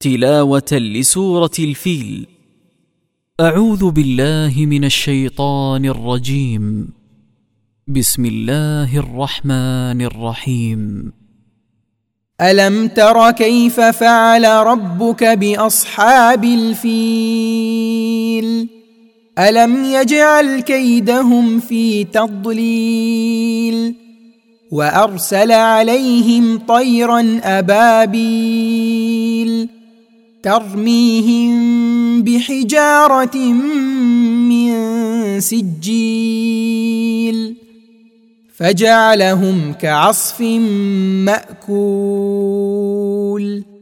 تلاوة لسورة الفيل. أعوذ بالله من الشيطان الرجيم. بسم الله الرحمن الرحيم. ألم تر كيف فعل ربك بأصحاب الفيل ألم يجعل كيدهم في تضليل وأرسل عليهم طيرا أبابيل ترميهم بحجارة من سجيل فجعلهم كعصف مأكول.